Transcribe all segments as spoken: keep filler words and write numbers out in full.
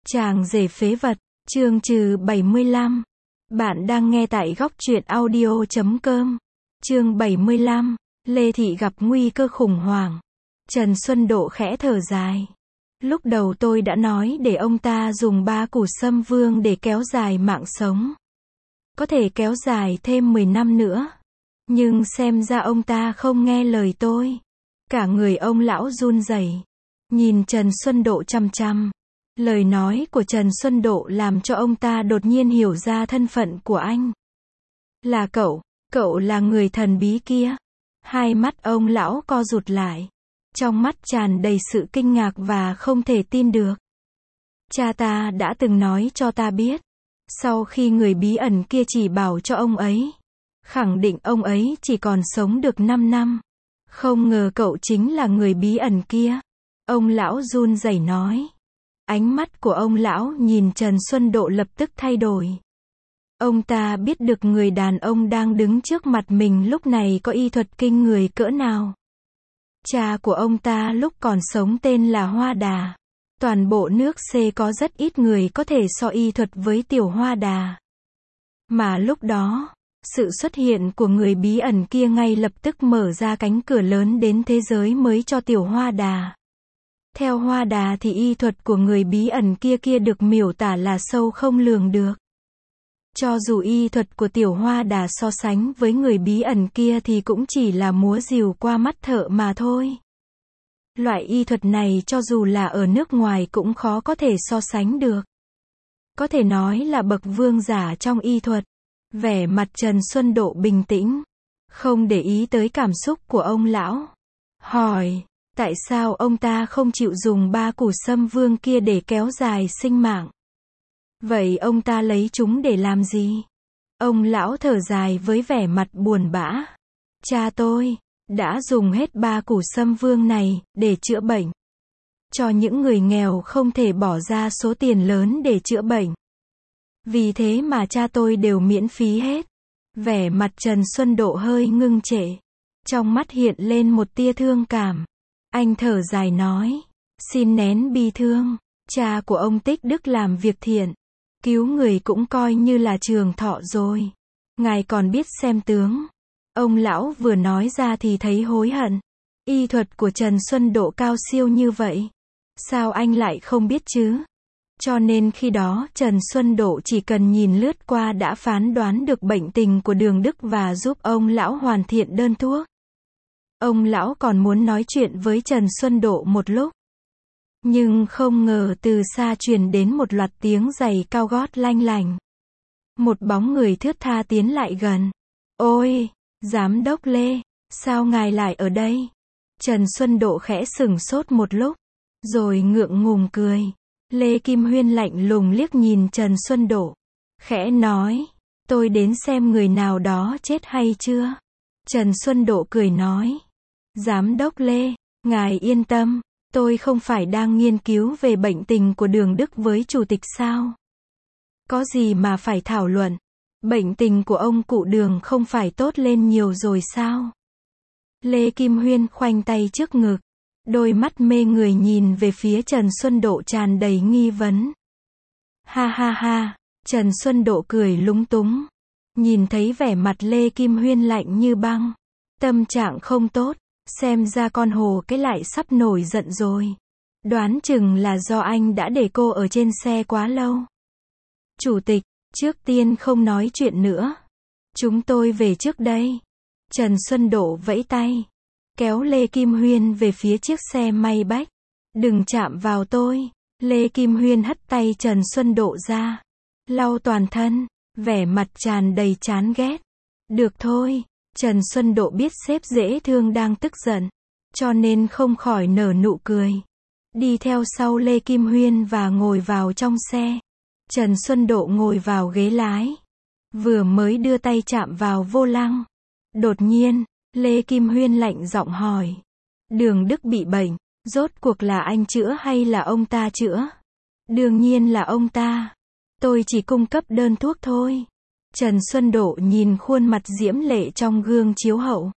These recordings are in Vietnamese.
Chàng rể phế vật, chương trừ bảy mươi lăm. Bạn đang nghe tại góc truyện audio chấm com. Chương bảy mươi lăm, Lê Thị gặp nguy cơ khủng hoảng. Trần Xuân Độ khẽ thở dài. Lúc đầu tôi đã nói để ông ta dùng ba củ sâm vương để kéo dài mạng sống. Có thể kéo dài thêm mười năm nữa. Nhưng xem ra ông ta không nghe lời tôi. Cả người ông lão run rẩy, nhìn Trần Xuân Độ chằm chằm. Lời nói của Trần Xuân Độ làm cho ông ta đột nhiên hiểu ra thân phận của anh. Là cậu, cậu là người thần bí kia. Hai mắt ông lão co rụt lại. Trong mắt tràn đầy sự kinh ngạc và không thể tin được. Cha ta đã từng nói cho ta biết. Sau khi người bí ẩn kia chỉ bảo cho ông ấy. Khẳng định ông ấy chỉ còn sống được năm năm. Không ngờ cậu chính là người bí ẩn kia. Ông lão run rẩy nói. Ánh mắt của ông lão nhìn Trần Xuân Độ lập tức thay đổi. Ông ta biết được người đàn ông đang đứng trước mặt mình lúc này có y thuật kinh người cỡ nào. Cha của ông ta lúc còn sống tên là Hoa Đà. Toàn bộ nước C có rất ít người có thể so y thuật với tiểu Hoa Đà. Mà lúc đó, sự xuất hiện của người bí ẩn kia ngay lập tức mở ra cánh cửa lớn đến thế giới mới cho tiểu Hoa Đà. Theo Hoa Đà thì y thuật của người bí ẩn kia kia được miêu tả là sâu không lường được. Cho dù y thuật của tiểu Hoa Đà so sánh với người bí ẩn kia thì cũng chỉ là múa rìu qua mắt thợ mà thôi. Loại y thuật này cho dù là ở nước ngoài cũng khó có thể so sánh được. Có thể nói là bậc vương giả trong y thuật. Vẻ mặt Trần Xuân Độ bình tĩnh, không để ý tới cảm xúc của ông lão. Hỏi, tại sao ông ta không chịu dùng ba củ sâm vương kia để kéo dài sinh mạng? Vậy ông ta lấy chúng để làm gì? Ông lão thở dài với vẻ mặt buồn bã. Cha tôi đã dùng hết ba củ sâm vương này để chữa bệnh. Cho những người nghèo không thể bỏ ra số tiền lớn để chữa bệnh. Vì thế mà cha tôi đều miễn phí hết. Vẻ mặt Trần Xuân Độ hơi ngưng trệ. Trong mắt hiện lên một tia thương cảm. Anh thở dài nói. Xin nén bi thương. Cha của ông tích đức làm việc thiện. Cứu người cũng coi như là trường thọ rồi. Ngài còn biết xem tướng. Ông lão vừa nói ra thì thấy hối hận. Y thuật của Trần Xuân Độ cao siêu như vậy. Sao anh lại không biết chứ? Cho nên khi đó Trần Xuân Độ chỉ cần nhìn lướt qua đã phán đoán được bệnh tình của Đường Đức và giúp ông lão hoàn thiện đơn thuốc. Ông lão còn muốn nói chuyện với Trần Xuân Độ một lúc. Nhưng không ngờ từ xa truyền đến một loạt tiếng giày cao gót lanh lành. Một bóng người thướt tha tiến lại gần. Ôi, Giám đốc Lê, sao ngài lại ở đây? Trần Xuân Độ khẽ sửng sốt một lúc, rồi ngượng ngùng cười. Lê Kim Huyên lạnh lùng liếc nhìn Trần Xuân Độ, khẽ nói, tôi đến xem người nào đó chết hay chưa? Trần Xuân Độ cười nói, Giám đốc Lê, ngài yên tâm, tôi không phải đang nghiên cứu về bệnh tình của Đường Đức với chủ tịch sao? Có gì mà phải thảo luận? Bệnh tình của ông cụ Đường không phải tốt lên nhiều rồi sao? Lê Kim Huyên khoanh tay trước ngực. Đôi mắt mê người nhìn về phía Trần Xuân Độ tràn đầy nghi vấn. Ha ha ha, Trần Xuân Độ cười lúng túng. Nhìn thấy vẻ mặt Lê Kim Huyên lạnh như băng. Tâm trạng không tốt, xem ra con hồ cái lại sắp nổi giận rồi. Đoán chừng là do anh đã để cô ở trên xe quá lâu. Chủ tịch, trước tiên không nói chuyện nữa. Chúng tôi về trước đây. Trần Xuân Độ vẫy tay. Kéo Lê Kim Huyên về phía chiếc xe may bách. Đừng chạm vào tôi. Lê Kim Huyên hất tay Trần Xuân Độ ra. Lau toàn thân. Vẻ mặt tràn đầy chán ghét. Được thôi. Trần Xuân Độ biết sếp dễ thương đang tức giận. Cho nên không khỏi nở nụ cười. Đi theo sau Lê Kim Huyên và ngồi vào trong xe. Trần Xuân Độ ngồi vào ghế lái. Vừa mới đưa tay chạm vào vô lăng. Đột nhiên, Lê Kim Huyên lạnh giọng hỏi. Đường Đức bị bệnh, rốt cuộc là anh chữa hay là ông ta chữa? Đương nhiên là ông ta. Tôi chỉ cung cấp đơn thuốc thôi. Trần Xuân Độ nhìn khuôn mặt diễm lệ trong gương chiếu hậu.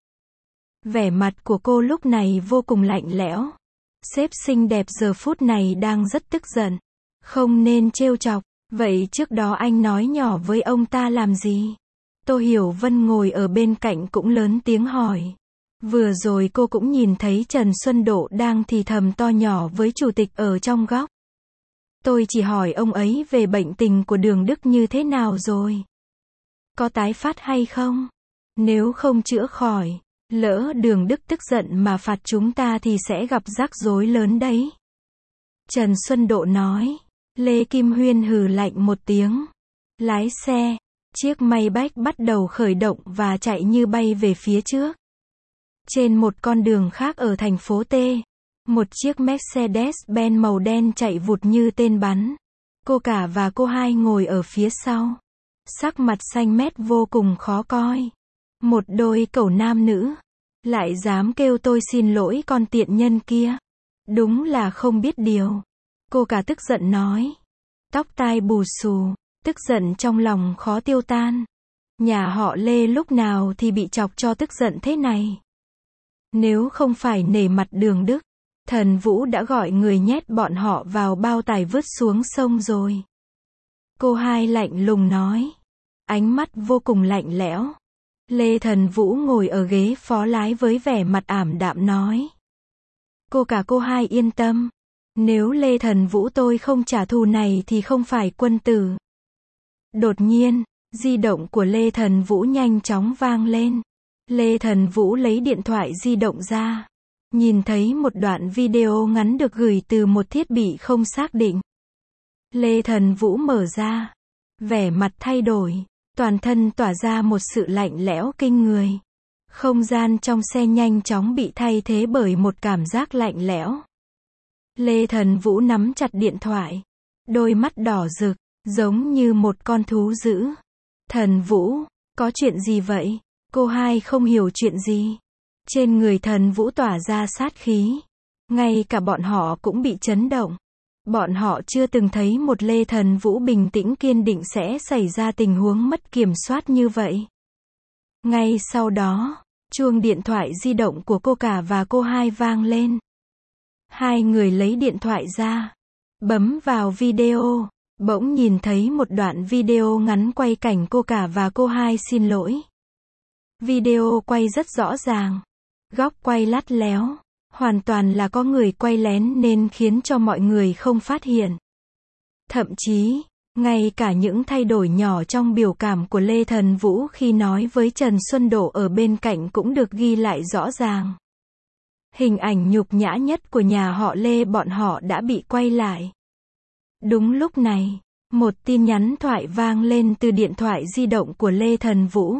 Vẻ mặt của cô lúc này vô cùng lạnh lẽo. Sếp xinh đẹp giờ phút này đang rất tức giận. Không nên trêu chọc. Vậy trước đó anh nói nhỏ với ông ta làm gì? Tô Hiểu Vân ngồi ở bên cạnh cũng lớn tiếng hỏi. Vừa rồi cô cũng nhìn thấy Trần Xuân Độ đang thì thầm to nhỏ với chủ tịch ở trong góc. Tôi chỉ hỏi ông ấy về bệnh tình của Đường Đức như thế nào rồi. Có tái phát hay không? Nếu không chữa khỏi, lỡ Đường Đức tức giận mà phạt chúng ta thì sẽ gặp rắc rối lớn đấy. Trần Xuân Độ nói. Lê Kim Huyên hừ lạnh một tiếng. Lái xe. Chiếc Maybach bắt đầu khởi động và chạy như bay về phía trước. Trên một con đường khác ở thành phố T, một chiếc Mercedes-Benz màu đen chạy vụt như tên bắn. Cô cả và cô hai ngồi ở phía sau. Sắc mặt xanh mét vô cùng khó coi. Một đôi cẩu nam nữ. Lại dám kêu tôi xin lỗi con tiện nhân kia. Đúng là không biết điều. Cô cả tức giận nói. Tóc tai bù xù. Tức giận trong lòng khó tiêu tan. Nhà họ Lê lúc nào thì bị chọc cho tức giận thế này. Nếu không phải nể mặt Đường Đức, Thần Vũ đã gọi người nhét bọn họ vào bao tải vứt xuống sông rồi. Cô hai lạnh lùng nói. Ánh mắt vô cùng lạnh lẽo. Lê Thần Vũ ngồi ở ghế phó lái với vẻ mặt ảm đạm nói. Cô cả cô hai yên tâm. Nếu Lê Thần Vũ tôi không trả thù này thì không phải quân tử. Đột nhiên, di động của Lê Thần Vũ nhanh chóng vang lên. Lê Thần Vũ lấy điện thoại di động ra. Nhìn thấy một đoạn video ngắn được gửi từ một thiết bị không xác định. Lê Thần Vũ mở ra. Vẻ mặt thay đổi. Toàn thân tỏa ra một sự lạnh lẽo kinh người. Không gian trong xe nhanh chóng bị thay thế bởi một cảm giác lạnh lẽo. Lê Thần Vũ nắm chặt điện thoại. Đôi mắt đỏ rực, giống như một con thú dữ. Thần Vũ, có chuyện gì vậy? Cô hai không hiểu chuyện gì. Trên người Thần Vũ tỏa ra sát khí. Ngay cả bọn họ cũng bị chấn động. Bọn họ chưa từng thấy một Lê Thần Vũ bình tĩnh kiên định sẽ xảy ra tình huống mất kiểm soát như vậy. Ngay sau đó, chuông điện thoại di động của cô cả và cô hai vang lên. Hai người lấy điện thoại ra, bấm vào video, bỗng nhìn thấy một đoạn video ngắn quay cảnh cô cả và cô hai xin lỗi. Video quay rất rõ ràng, góc quay lắt léo, hoàn toàn là có người quay lén nên khiến cho mọi người không phát hiện. Thậm chí, ngay cả những thay đổi nhỏ trong biểu cảm của Lê Thần Vũ khi nói với Trần Xuân Độ ở bên cạnh cũng được ghi lại rõ ràng. Hình ảnh nhục nhã nhất của nhà họ Lê bọn họ đã bị quay lại. Đúng lúc này, một tin nhắn thoại vang lên từ điện thoại di động của Lê Thần Vũ.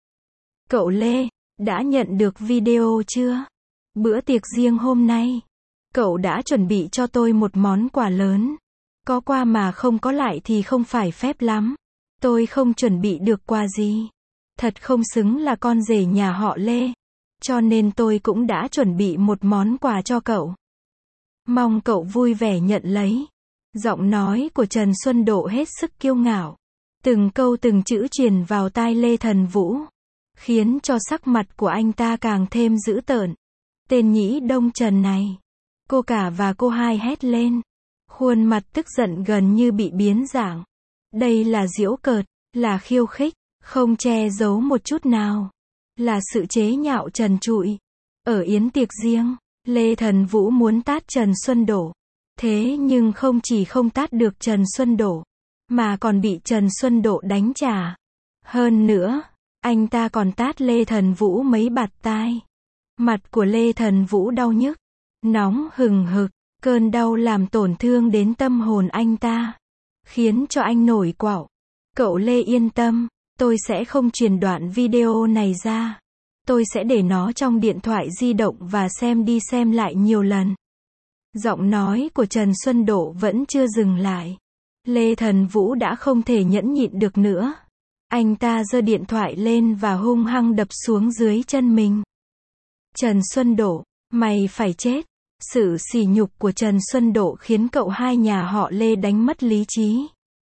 Cậu Lê, đã nhận được video chưa? Bữa tiệc riêng hôm nay, cậu đã chuẩn bị cho tôi một món quà lớn. Có qua mà không có lại thì không phải phép lắm. Tôi không chuẩn bị được quà gì. Thật không xứng là con rể nhà họ Lê. Cho nên tôi cũng đã chuẩn bị một món quà cho cậu. Mong cậu vui vẻ nhận lấy. Giọng nói của Trần Xuân Độ hết sức kiêu ngạo. Từng câu từng chữ truyền vào tai Lê Thần Vũ. Khiến cho sắc mặt của anh ta càng thêm dữ tợn. Tên nhĩ đông Trần này. Cô cả và cô hai hét lên. Khuôn mặt tức giận gần như bị biến dạng. Đây là giễu cợt, là khiêu khích, không che giấu một chút nào. Là sự chế nhạo trần trụi. Ở yến tiệc riêng, Lê Thần Vũ muốn tát Trần Xuân Độ. Thế nhưng không chỉ không tát được Trần Xuân Độ, mà còn bị Trần Xuân Độ đánh trả. Hơn nữa, anh ta còn tát Lê Thần Vũ mấy bạt tai. Mặt của Lê Thần Vũ đau nhức, nóng hừng hực, cơn đau làm tổn thương đến tâm hồn anh ta, khiến cho anh nổi quạo. Cậu Lê yên tâm, tôi sẽ không truyền đoạn video này ra. Tôi sẽ để nó trong điện thoại di động và xem đi xem lại nhiều lần. Giọng nói của Trần Xuân Độ vẫn chưa dừng lại. Lê Thần Vũ đã không thể nhẫn nhịn được nữa. Anh ta giơ điện thoại lên và hung hăng đập xuống dưới chân mình. Trần Xuân Độ, mày phải chết. Sự sỉ nhục của Trần Xuân Độ khiến cậu hai nhà họ Lê đánh mất lý trí.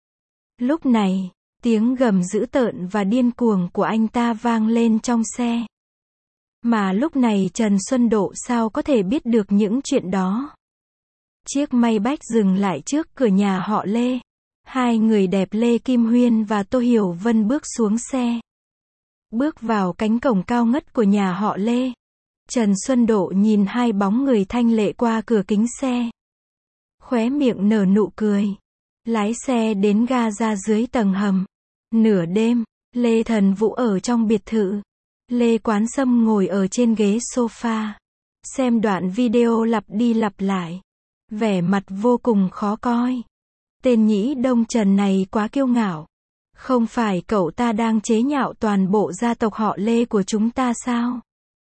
Lúc này, tiếng gầm dữ tợn và điên cuồng của anh ta vang lên trong xe. Mà lúc này Trần Xuân Độ sao có thể biết được những chuyện đó? Chiếc Maybach dừng lại trước cửa nhà họ Lê. Hai người đẹp Lê Kim Huyên và Tô Hiểu Vân bước xuống xe. Bước vào cánh cổng cao ngất của nhà họ Lê. Trần Xuân Độ nhìn hai bóng người thanh lệ qua cửa kính xe. Khóe miệng nở nụ cười. Lái xe đến ga ra dưới tầng hầm. Nửa đêm, Lê Thần Vũ ở trong biệt thự. Lê Quán Sâm ngồi ở trên ghế sofa. Xem đoạn video lặp đi lặp lại. Vẻ mặt vô cùng khó coi. Tên nhĩ Đông Trần này quá kiêu ngạo. Không phải cậu ta đang chế nhạo toàn bộ gia tộc họ Lê của chúng ta sao?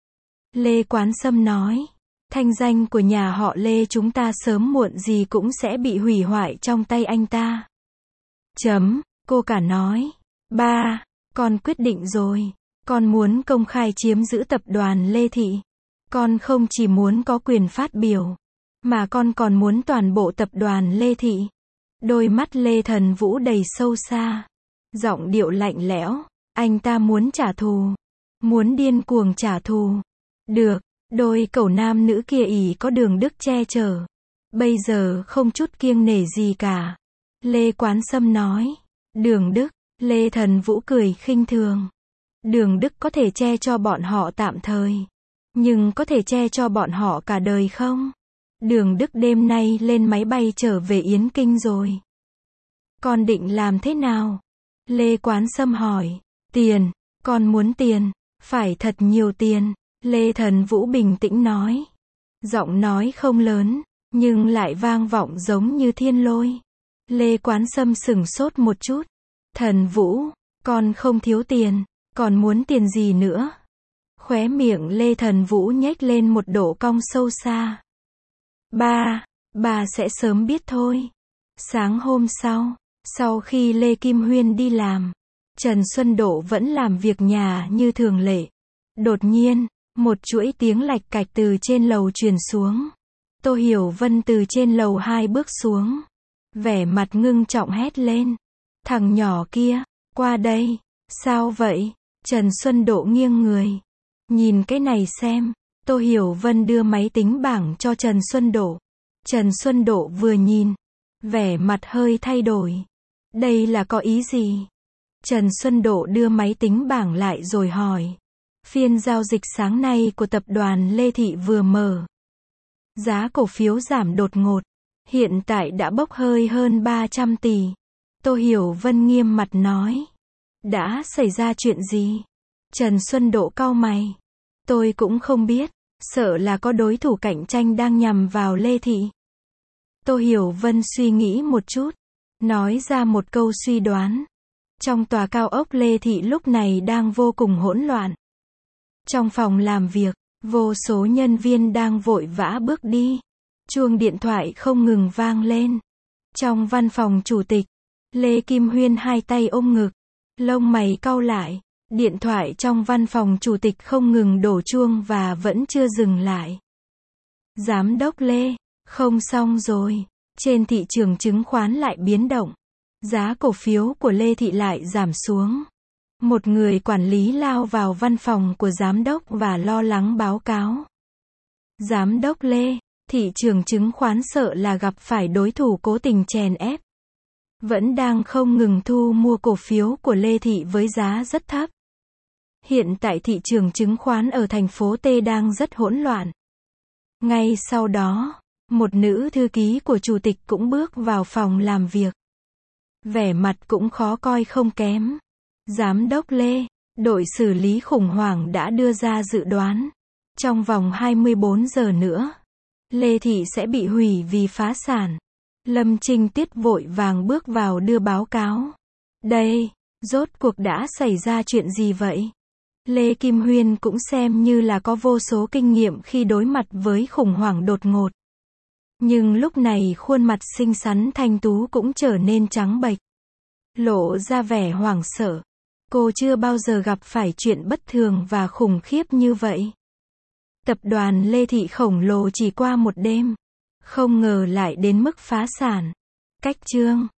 Lê Quán Sâm nói. Thanh danh của nhà họ Lê chúng ta sớm muộn gì cũng sẽ bị hủy hoại trong tay anh ta. Chấm, cô cả nói. Ba, con quyết định rồi. Con muốn công khai chiếm giữ tập đoàn Lê Thị. Con không chỉ muốn có quyền phát biểu, mà con còn muốn toàn bộ tập đoàn Lê Thị. Đôi mắt Lê Thần Vũ đầy sâu xa. Giọng điệu lạnh lẽo. Anh ta muốn trả thù. Muốn điên cuồng trả thù. Được, đôi cẩu nam nữ kia ỷ có Đường Đức che chở. Bây giờ không chút kiêng nể gì cả. Lê Quán Sâm nói. Đường Đức, Lê Thần Vũ cười khinh thường. Đường Đức có thể che cho bọn họ tạm thời. Nhưng có thể che cho bọn họ cả đời không? Đường Đức đêm nay lên máy bay trở về Yến Kinh rồi. Con định làm thế nào? Lê Quán Sâm hỏi. Tiền, con muốn tiền. Phải thật nhiều tiền. Lê Thần Vũ bình tĩnh nói. Giọng nói không lớn, nhưng lại vang vọng giống như thiên lôi. Lê Quán Sâm sửng sốt một chút. Thần Vũ, con không thiếu tiền, còn muốn tiền gì nữa? Khóe miệng Lê Thần Vũ nhếch lên một độ cong sâu xa. Ba, bà sẽ sớm biết thôi. Sáng hôm sau, sau khi Lê Kim Huyên đi làm, Trần Xuân Độ vẫn làm việc nhà như thường lệ. Đột nhiên, một chuỗi tiếng lạch cạch từ trên lầu truyền xuống. Tô Hiểu Vân từ trên lầu hai bước xuống. Vẻ mặt ngưng trọng hét lên. Thằng nhỏ kia, qua đây. Sao vậy? Trần Xuân Độ nghiêng người. Nhìn cái này xem. Tô Hiểu Vân đưa máy tính bảng cho Trần Xuân Độ. Trần Xuân Độ vừa nhìn. Vẻ mặt hơi thay đổi. Đây là có ý gì? Trần Xuân Độ đưa máy tính bảng lại rồi hỏi. Phiên giao dịch sáng nay của tập đoàn Lê Thị vừa mở. Giá cổ phiếu giảm đột ngột. Hiện tại đã bốc hơi hơn ba trăm tỷ. Tô Hiểu Vân nghiêm mặt nói. Đã xảy ra chuyện gì? Trần Xuân Độ cau mày. Tôi cũng không biết. Sợ là có đối thủ cạnh tranh đang nhằm vào Lê Thị. Tô Hiểu Vân suy nghĩ một chút. Nói ra một câu suy đoán. Trong tòa cao ốc Lê Thị lúc này đang vô cùng hỗn loạn. Trong phòng làm việc, vô số nhân viên đang vội vã bước đi. Chuông điện thoại không ngừng vang lên. Trong văn phòng chủ tịch, Lê Kim Huyên hai tay ôm ngực, lông mày cau lại. Điện thoại trong văn phòng chủ tịch không ngừng đổ chuông và vẫn chưa dừng lại. Giám đốc Lê, không xong rồi. Trên thị trường chứng khoán lại biến động. Giá cổ phiếu của Lê Thị lại giảm xuống. Một người quản lý lao vào văn phòng của giám đốc và lo lắng báo cáo. Giám đốc Lê, thị trường chứng khoán sợ là gặp phải đối thủ cố tình chèn ép. Vẫn đang không ngừng thu mua cổ phiếu của Lê Thị với giá rất thấp. Hiện tại thị trường chứng khoán ở thành phố T đang rất hỗn loạn. Ngay sau đó, một nữ thư ký của chủ tịch cũng bước vào phòng làm việc. Vẻ mặt cũng khó coi không kém. Giám đốc Lê, đội xử lý khủng hoảng đã đưa ra dự đoán. Trong vòng hai mươi bốn giờ nữa, Lê Thị sẽ bị hủy vì phá sản. Lâm Trinh Tiết vội vàng bước vào đưa báo cáo. Đây, rốt cuộc đã xảy ra chuyện gì vậy? Lê Kim Huyên cũng xem như là có vô số kinh nghiệm khi đối mặt với khủng hoảng đột ngột. Nhưng lúc này khuôn mặt xinh xắn thanh tú cũng trở nên trắng bệch. Lộ ra vẻ hoảng sợ. Cô chưa bao giờ gặp phải chuyện bất thường và khủng khiếp như vậy. Tập đoàn Lê Thị khổng lồ chỉ qua một đêm. Không ngờ lại đến mức phá sản. Cách chương